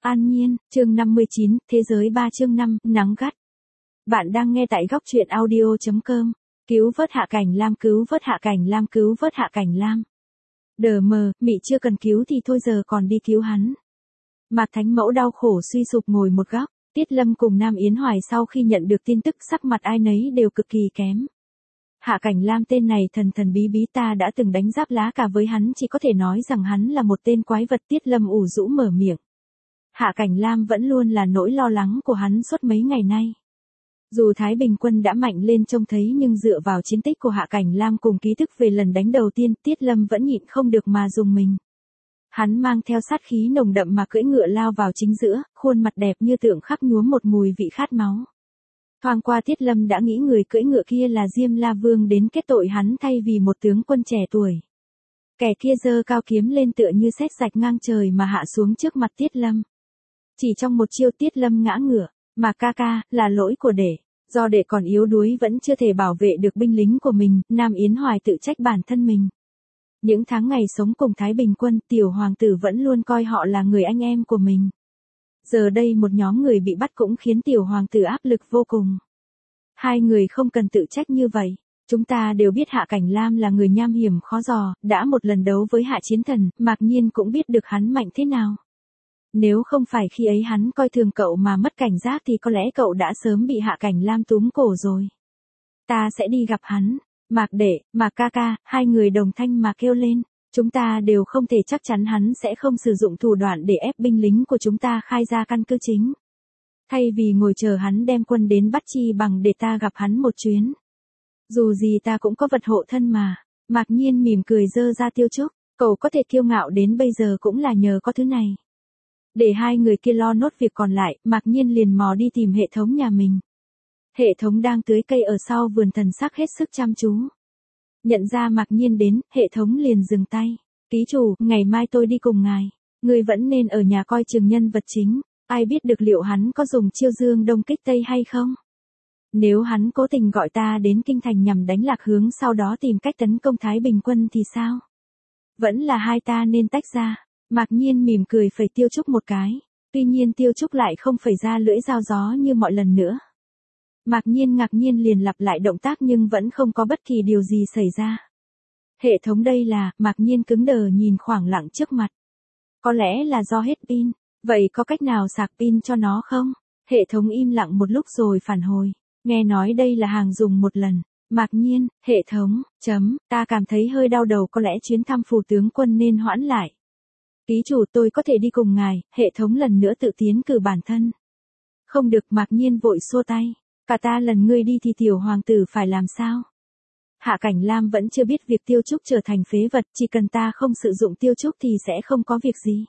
An Nhiên, chương 59, Thế giới 3 chương 5, nắng gắt. Bạn đang nghe tại góc truyện audio.com. Cứu vớt Hạ Cảnh Lam, cứu vớt Hạ Cảnh Lam, cứu vớt Hạ Cảnh Lam. Đờ mờ, mị chưa cần cứu thì thôi giờ còn đi cứu hắn. Mạc Thánh Mẫu đau khổ suy sụp ngồi một góc, Tiết Lâm cùng Nam Yến Hoài sau khi nhận được tin tức sắc mặt ai nấy đều cực kỳ kém. Hạ Cảnh Lam tên này thần thần bí bí, ta đã từng đánh giáp lá cả với hắn, chỉ có thể nói rằng hắn là một tên quái vật. Tiết Lâm ủ rũ mở miệng. Hạ Cảnh Lam vẫn luôn là nỗi lo lắng của hắn suốt mấy ngày nay. Dù Thái Bình quân đã mạnh lên trông thấy nhưng dựa vào chiến tích của Hạ Cảnh Lam cùng ký thức về lần đánh đầu tiên, Tiết Lâm vẫn nhịn không được mà dùng mình. Hắn mang theo sát khí nồng đậm mà cưỡi ngựa lao vào chính giữa, khuôn mặt đẹp như tượng khắc nhuốm một mùi vị khát máu. Thoáng qua Tiết Lâm đã nghĩ người cưỡi ngựa kia là Diêm La Vương đến kết tội hắn thay vì một tướng quân trẻ tuổi. Kẻ kia giơ cao kiếm lên tựa như sét rạch ngang trời mà hạ xuống trước mặt Tiết Lâm. Chỉ trong một chiêu Tiết Lâm ngã ngửa, mà ca ca, là lỗi của đệ. Do đệ còn yếu đuối vẫn chưa thể bảo vệ được binh lính của mình, Nam Yến Hoài tự trách bản thân mình. Những tháng ngày sống cùng Thái Bình quân, tiểu hoàng tử vẫn luôn coi họ là người anh em của mình. Giờ đây một nhóm người bị bắt cũng khiến tiểu hoàng tử áp lực vô cùng. Hai người không cần tự trách như vậy. Chúng ta đều biết Hạ Cảnh Lam là người nham hiểm khó dò, đã một lần đấu với Hạ Chiến Thần, Mạc Nhiên cũng biết được hắn mạnh thế nào. Nếu không phải khi ấy hắn coi thường cậu mà mất cảnh giác thì có lẽ cậu đã sớm bị Hạ Cảnh Lam túm cổ rồi. Ta sẽ đi gặp hắn. Mạc đệ, Mạc ca ca, hai người đồng thanh mà kêu lên. Chúng ta đều không thể chắc chắn hắn sẽ không sử dụng thủ đoạn để ép binh lính của chúng ta khai ra căn cứ chính. Thay vì ngồi chờ hắn đem quân đến bắt chi bằng để ta gặp hắn một chuyến. Dù gì ta cũng có vật hộ thân mà. Mạc Nhiên mỉm cười giơ ra tiêu trúc. Cậu có thể kiêu ngạo đến bây giờ cũng là nhờ có thứ này. Để hai người kia lo nốt việc còn lại, Mạc Nhiên liền mò đi tìm hệ thống nhà mình. Hệ thống đang tưới cây ở sau vườn, thần sắc hết sức chăm chú. Nhận ra Mạc Nhiên đến, hệ thống liền dừng tay. Ký chủ, ngày mai tôi đi cùng ngài. Người vẫn nên ở nhà coi chừng nhân vật chính. Ai biết được liệu hắn có dùng chiêu dương đông kích tây hay không? Nếu hắn cố tình gọi ta đến kinh thành nhằm đánh lạc hướng sau đó tìm cách tấn công Thái Bình quân thì sao? Vẫn là hai ta nên tách ra. Mạc Nhiên mỉm cười phẩy tiêu trúc một cái. Tuy nhiên tiêu trúc lại không phẩy ra lưỡi dao gió như mọi lần nữa. Mạc Nhiên ngạc nhiên liền lặp lại động tác nhưng vẫn không có bất kỳ điều gì xảy ra. Hệ thống đây là, Mạc Nhiên cứng đờ nhìn khoảng lặng trước mặt. Có lẽ là do hết pin. Vậy có cách nào sạc pin cho nó không? Hệ thống im lặng một lúc rồi phản hồi. Nghe nói đây là hàng dùng một lần. Mạc Nhiên, hệ thống, ta cảm thấy hơi đau đầu, có lẽ chuyến thăm phủ tướng quân nên hoãn lại. Ký chủ, tôi có thể đi cùng ngài. Hệ thống lần nữa tự tiến cử bản thân. Không được, Mạc Nhiên vội xua tay. Cả ta lần ngươi đi thì tiểu hoàng tử phải làm sao? Hạ Cảnh Lam vẫn chưa biết việc tiêu trúc trở thành phế vật, chỉ cần ta không sử dụng tiêu trúc thì sẽ không có việc gì.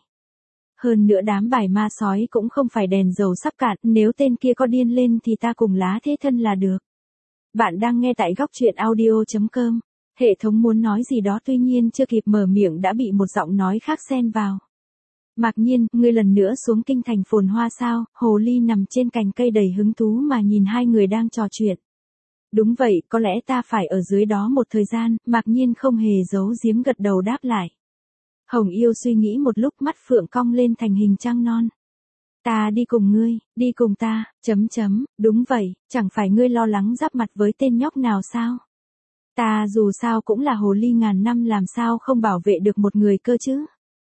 Hơn nữa đám bài ma sói cũng không phải đèn dầu sắp cạn, nếu tên kia có điên lên thì ta cùng lá thế thân là được. Bạn đang nghe tại góc truyện audio.com. Hệ thống muốn nói gì đó tuy nhiên chưa kịp mở miệng đã bị một giọng nói khác xen vào. Mạc Nhiên, ngươi lần nữa xuống kinh thành phồn hoa sao? Hồ ly nằm trên cành cây đầy hứng thú mà nhìn hai người đang trò chuyện. Đúng vậy, có lẽ ta phải ở dưới đó một thời gian. Mạc Nhiên không hề giấu giếm gật đầu đáp lại. Hồng Yêu suy nghĩ một lúc, mắt phượng cong lên thành hình trăng non. Ta đi cùng ngươi, đi cùng ta, đúng vậy, chẳng phải ngươi lo lắng giáp mặt với tên nhóc nào sao? Ta dù sao cũng là hồ ly ngàn năm, làm sao không bảo vệ được một người cơ chứ?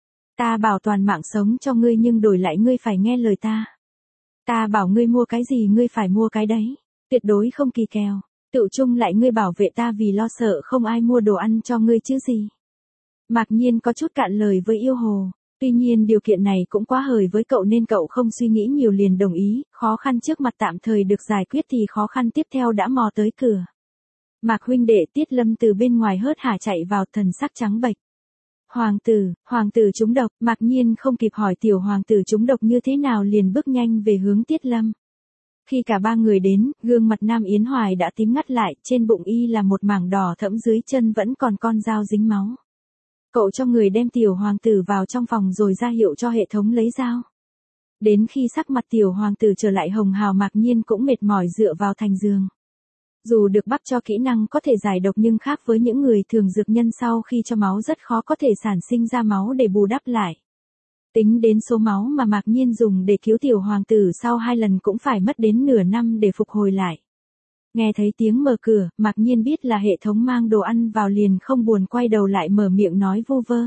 Ta bảo toàn mạng sống cho ngươi nhưng đổi lại ngươi phải nghe lời ta. Ta bảo ngươi mua cái gì ngươi phải mua cái đấy, tuyệt đối không kỳ kèo. Tự chung lại ngươi bảo vệ ta vì lo sợ không ai mua đồ ăn cho ngươi chứ gì. Mạc Nhiên có chút cạn lời với yêu hồ. Tuy nhiên điều kiện này cũng quá hời với cậu nên cậu không suy nghĩ nhiều liền đồng ý. Khó khăn trước mặt tạm thời được giải quyết thì khó khăn tiếp theo đã mò tới cửa. Mạc huynh đệ, Tiết Lâm từ bên ngoài hớt hải chạy vào, thần sắc trắng bệch. Hoàng tử trúng độc. Mạc Nhiên không kịp hỏi tiểu hoàng tử trúng độc như thế nào liền bước nhanh về hướng Tiết Lâm. Khi cả ba người đến, gương mặt Nam Yến Hoài đã tím ngắt lại, trên bụng y là một mảng đỏ thẫm, dưới chân vẫn còn con dao dính máu. Cậu cho người đem tiểu hoàng tử vào trong phòng rồi ra hiệu cho hệ thống lấy dao. Đến khi sắc mặt tiểu hoàng tử trở lại hồng hào, Mạc Nhiên cũng mệt mỏi dựa vào thành giường. Dù được bắp cho kỹ năng có thể giải độc nhưng khác với những người thường, dược nhân sau khi cho máu rất khó có thể sản sinh ra máu để bù đắp lại. Tính đến số máu mà Mạc Nhiên dùng để cứu tiểu hoàng tử sau 2 lần cũng phải mất đến nửa năm để phục hồi lại. Nghe thấy tiếng mở cửa, Mạc Nhiên biết là hệ thống mang đồ ăn vào liền không buồn quay đầu lại mở miệng nói vu vơ.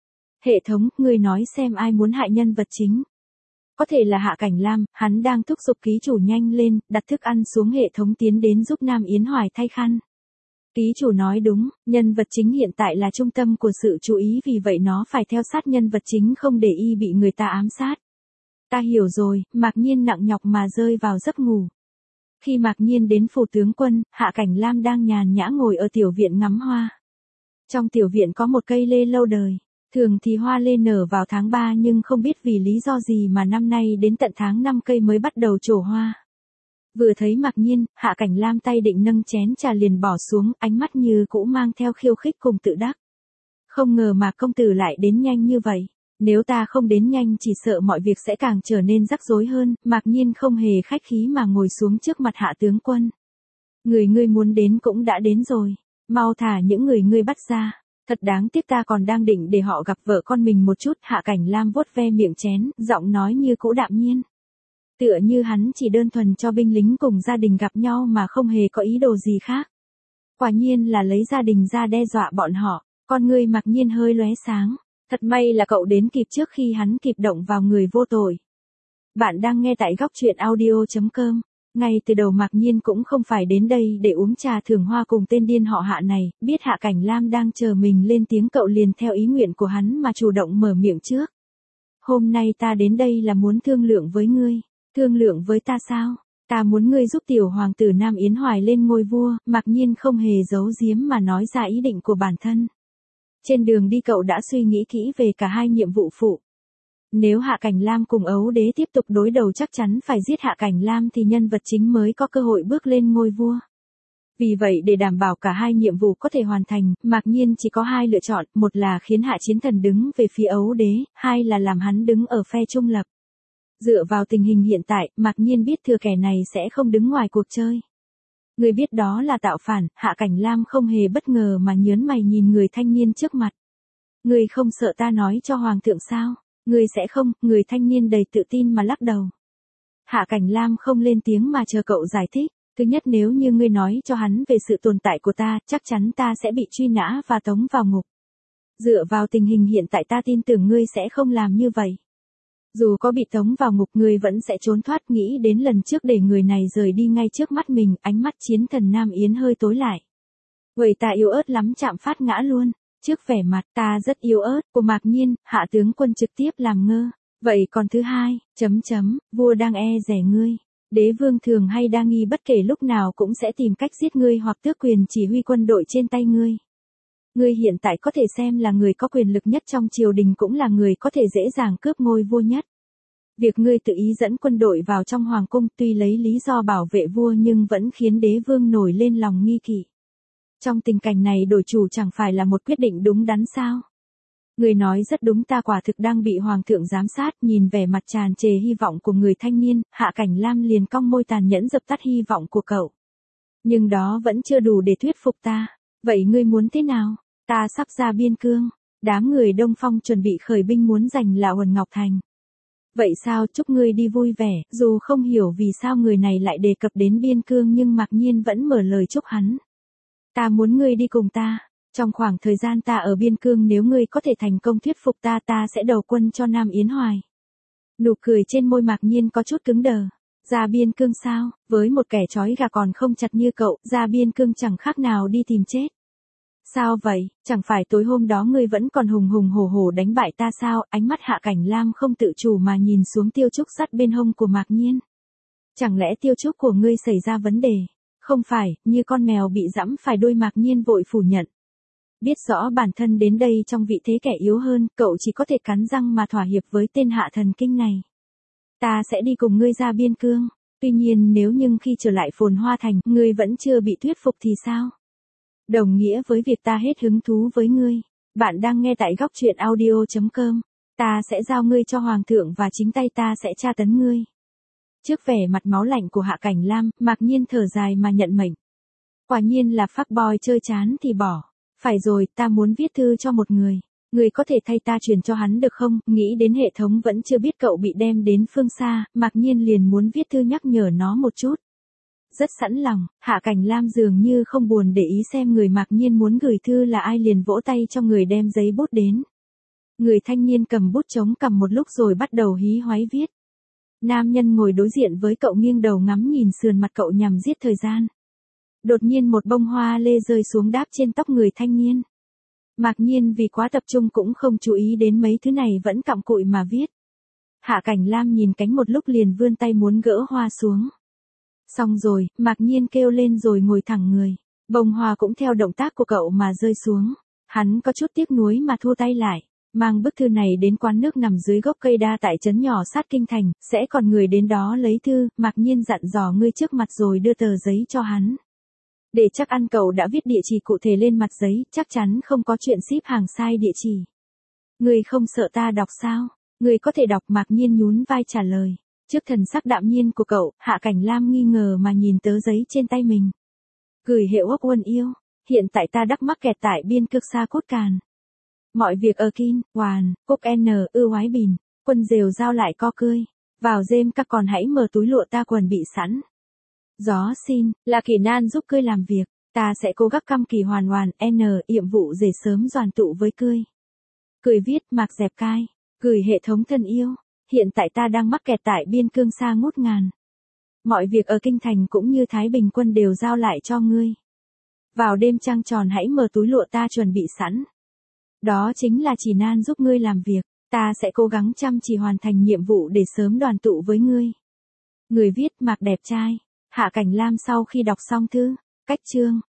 Hệ thống, ngươi nói xem ai muốn hại nhân vật chính. Có thể là Hạ Cảnh Lam, hắn đang thúc giục ký chủ nhanh lên, đặt thức ăn xuống hệ thống tiến đến giúp Nam Yến Hoài thay khăn. Ký chủ nói đúng, nhân vật chính hiện tại là trung tâm của sự chú ý vì vậy nó phải theo sát nhân vật chính không để y bị người ta ám sát. Ta hiểu rồi, Mạc Nhiên nặng nhọc mà rơi vào giấc ngủ. Khi Mạc Nhiên đến phủ tướng quân, Hạ Cảnh Lam đang nhàn nhã ngồi ở tiểu viện ngắm hoa. Trong tiểu viện có một cây lê lâu đời. Thường thì hoa lê nở vào tháng 3 nhưng không biết vì lý do gì mà năm nay đến tận tháng 5 cây mới bắt đầu trổ hoa. Vừa thấy Mạc Nhiên, Hạ Cảnh Lam tay định nâng chén trà liền bỏ xuống, ánh mắt như cũ mang theo khiêu khích cùng tự đắc. Không ngờ Mạc công tử lại đến nhanh như vậy. Nếu ta không đến nhanh chỉ sợ mọi việc sẽ càng trở nên rắc rối hơn. Mạc Nhiên không hề khách khí mà ngồi xuống trước mặt Hạ tướng quân. Người ngươi muốn đến cũng đã đến rồi. Mau thả những người ngươi bắt ra. Thật đáng tiếc ta còn đang định để họ gặp vợ con mình một chút. Hạ Cảnh Lam vuốt ve miệng chén, giọng nói như cũ đạm nhiên. Tựa như hắn chỉ đơn thuần cho binh lính cùng gia đình gặp nhau mà không hề có ý đồ gì khác. Quả nhiên là lấy gia đình ra đe dọa bọn họ. Con ngươi Mạc Nhiên hơi lóe sáng. Thật may là cậu đến kịp trước khi hắn kịp động vào người vô tội. Bạn đang nghe tại góc truyện audio.com. Ngay từ đầu Mạc Nhiên cũng không phải đến đây để uống trà thưởng hoa cùng tên điên họ Hạ này, biết Hạ Cảnh Lam đang chờ mình lên tiếng cậu liền theo ý nguyện của hắn mà chủ động mở miệng trước. Hôm nay ta đến đây là muốn thương lượng với ngươi. Thương lượng với ta sao? Ta muốn ngươi giúp tiểu hoàng tử Nam Yến Hoài lên ngôi vua. Mạc Nhiên không hề giấu giếm mà nói ra ý định của bản thân. Trên đường đi cậu đã suy nghĩ kỹ về cả hai nhiệm vụ phụ. Nếu Hạ Cảnh Lam cùng Ấu Đế tiếp tục đối đầu chắc chắn phải giết Hạ Cảnh Lam thì nhân vật chính mới có cơ hội bước lên ngôi vua. Vì vậy để đảm bảo cả hai nhiệm vụ có thể hoàn thành, Mạc Nhiên chỉ có hai lựa chọn, một là khiến Hạ Chiến Thần đứng về phía Ấu Đế, hai là làm hắn đứng ở phe trung lập. Dựa vào tình hình hiện tại, Mạc Nhiên biết thừa kẻ này sẽ không đứng ngoài cuộc chơi. Người biết đó là tạo phản, Hạ Cảnh Lam không hề bất ngờ mà nhớn mày nhìn người thanh niên trước mặt. Người không sợ ta nói cho hoàng thượng sao? Người sẽ không, người thanh niên đầy tự tin mà lắc đầu. Hạ Cảnh Lam không lên tiếng mà chờ cậu giải thích. Thứ nhất nếu như ngươi nói cho hắn về sự tồn tại của ta, chắc chắn ta sẽ bị truy nã và tống vào ngục. Dựa vào tình hình hiện tại ta tin tưởng ngươi sẽ không làm như vậy. Dù có bị tống vào ngục ngươi vẫn sẽ trốn thoát, nghĩ đến lần trước để người này rời đi ngay trước mắt mình, ánh mắt Chiến Thần Nam Yến hơi tối lại. Vậy ta yếu ớt lắm chạm phát ngã luôn. Trước vẻ mặt ta rất yếu ớt của Mạc Nhiên, Hạ tướng quân trực tiếp làm ngơ. Vậy còn thứ hai, vua đang e rẻ ngươi. Đế vương thường hay đa nghi bất kể lúc nào cũng sẽ tìm cách giết ngươi hoặc tước quyền chỉ huy quân đội trên tay ngươi. Ngươi hiện tại có thể xem là người có quyền lực nhất trong triều đình cũng là người có thể dễ dàng cướp ngôi vua nhất. Việc ngươi tự ý dẫn quân đội vào trong hoàng cung tuy lấy lý do bảo vệ vua nhưng vẫn khiến đế vương nổi lên lòng nghi kỵ. Trong tình cảnh này đổi chủ chẳng phải là một quyết định đúng đắn sao? Người nói rất đúng, ta quả thực đang bị hoàng thượng giám sát. Nhìn vẻ mặt tràn trề hy vọng của người thanh niên, Hạ Cảnh Lam liền cong môi tàn nhẫn dập tắt hy vọng của cậu. Nhưng đó vẫn chưa đủ để thuyết phục ta. Vậy ngươi muốn thế nào? Ta sắp ra biên cương. Đám người Đông Phong chuẩn bị khởi binh muốn giành là Uẩn Ngọc Thành. Vậy sao, chúc ngươi đi vui vẻ. Dù không hiểu vì sao người này lại đề cập đến biên cương nhưng Mạc Nhiên vẫn mở lời chúc hắn. Ta muốn ngươi đi cùng ta. Trong khoảng thời gian ta ở biên cương nếu ngươi có thể thành công thuyết phục ta, ta sẽ đầu quân cho Nam Yến Hoài. Nụ cười trên môi Mạc Nhiên có chút cứng đờ. Ra biên cương sao? Với một kẻ trói gà còn không chặt như cậu, ra biên cương chẳng khác nào đi tìm chết. Sao vậy? Chẳng phải tối hôm đó ngươi vẫn còn hùng hùng hổ hổ đánh bại ta sao? Ánh mắt Hạ Cảnh Lam không tự chủ mà nhìn xuống tiêu trúc sắt bên hông của Mạc Nhiên. Chẳng lẽ tiêu trúc của ngươi xảy ra vấn đề? Không phải, như con mèo bị giẫm phải đuôi. Mạc Nhiên vội phủ nhận. Biết rõ bản thân đến đây trong vị thế kẻ yếu hơn, cậu chỉ có thể cắn răng mà thỏa hiệp với tên Hạ thần kinh này. Ta sẽ đi cùng ngươi ra biên cương. Tuy nhiên nếu nhưng khi trở lại Phồn Hoa Thành, ngươi vẫn chưa bị thuyết phục thì sao? Đồng nghĩa với việc ta hết hứng thú với ngươi. Bạn đang nghe tại góc truyện audio.com. Ta sẽ giao ngươi cho hoàng thượng và chính tay ta sẽ tra tấn ngươi. Trước vẻ mặt máu lạnh của Hạ Cảnh Lam, Mạc Nhiên thở dài mà nhận mệnh. Quả nhiên là fuckboy chơi chán thì bỏ. Phải rồi, ta muốn viết thư cho một người. Người có thể thay ta truyền cho hắn được không? Nghĩ đến hệ thống vẫn chưa biết cậu bị đem đến phương xa, Mạc Nhiên liền muốn viết thư nhắc nhở nó một chút. Rất sẵn lòng, Hạ Cảnh Lam dường như không buồn để ý xem người Mạc Nhiên muốn gửi thư là ai, liền vỗ tay cho người đem giấy bút đến. Người thanh niên cầm bút chống cằm một lúc rồi bắt đầu hí hoáy viết. Nam nhân ngồi đối diện với cậu nghiêng đầu ngắm nhìn sườn mặt cậu nhằm giết thời gian. Đột nhiên một bông hoa lê rơi xuống đáp trên tóc người thanh niên. Mạc Nhiên vì quá tập trung cũng không chú ý đến mấy thứ này, vẫn cặm cụi mà viết. Hạ Cảnh Lam nhìn cánh một lúc liền vươn tay muốn gỡ hoa xuống. Xong rồi, Mạc Nhiên kêu lên rồi ngồi thẳng người. Bông hoa cũng theo động tác của cậu mà rơi xuống. Hắn có chút tiếc nuối mà thua tay lại. Mang bức thư này đến quán nước nằm dưới gốc cây đa tại trấn nhỏ sát kinh thành, sẽ còn người đến đó lấy thư. Mạc Nhiên dặn dò ngươi trước mặt rồi đưa tờ giấy cho hắn. Để chắc ăn, cậu đã viết địa chỉ cụ thể lên mặt giấy, chắc chắn không có chuyện ship hàng sai địa chỉ. Ngươi không sợ ta đọc sao? Ngươi có thể đọc. Mạc Nhiên nhún vai trả lời. Trước thần sắc đạm nhiên của cậu, Hạ Cảnh Lam nghi ngờ mà nhìn tờ giấy trên tay mình. Gửi Hiệu Ốc Uân yêu, hiện tại ta đắc mắc kẹt tại biên cực xa cốt càn. Mọi việc ở Kin, Hoàn, Cúc N, ư Hoái Bìn, quân rều giao lại co cươi. Vào dêm các còn hãy mở túi lụa ta quần bị sẵn. Gió xin, là Kỳ Nan giúp cươi làm việc, ta sẽ cố gắng căm kỳ hoàn hoàn, nhiệm vụ để sớm đoàn tụ với cươi. Cười viết Mạc Dẹp Cai, gửi hệ thống thân yêu, hiện tại ta đang mắc kẹt tại biên cương xa ngút ngàn. Mọi việc ở kinh thành cũng như Thái Bình quân đều giao lại cho ngươi. Vào đêm trăng tròn hãy mở túi lụa ta chuẩn bị sẵn. Đó chính là chỉ Nan giúp ngươi làm việc, ta sẽ cố gắng chăm chỉ hoàn thành nhiệm vụ để sớm đoàn tụ với ngươi. Người viết Mạc đẹp trai. Hạ Cảnh Lam sau khi đọc xong thư, cách chương.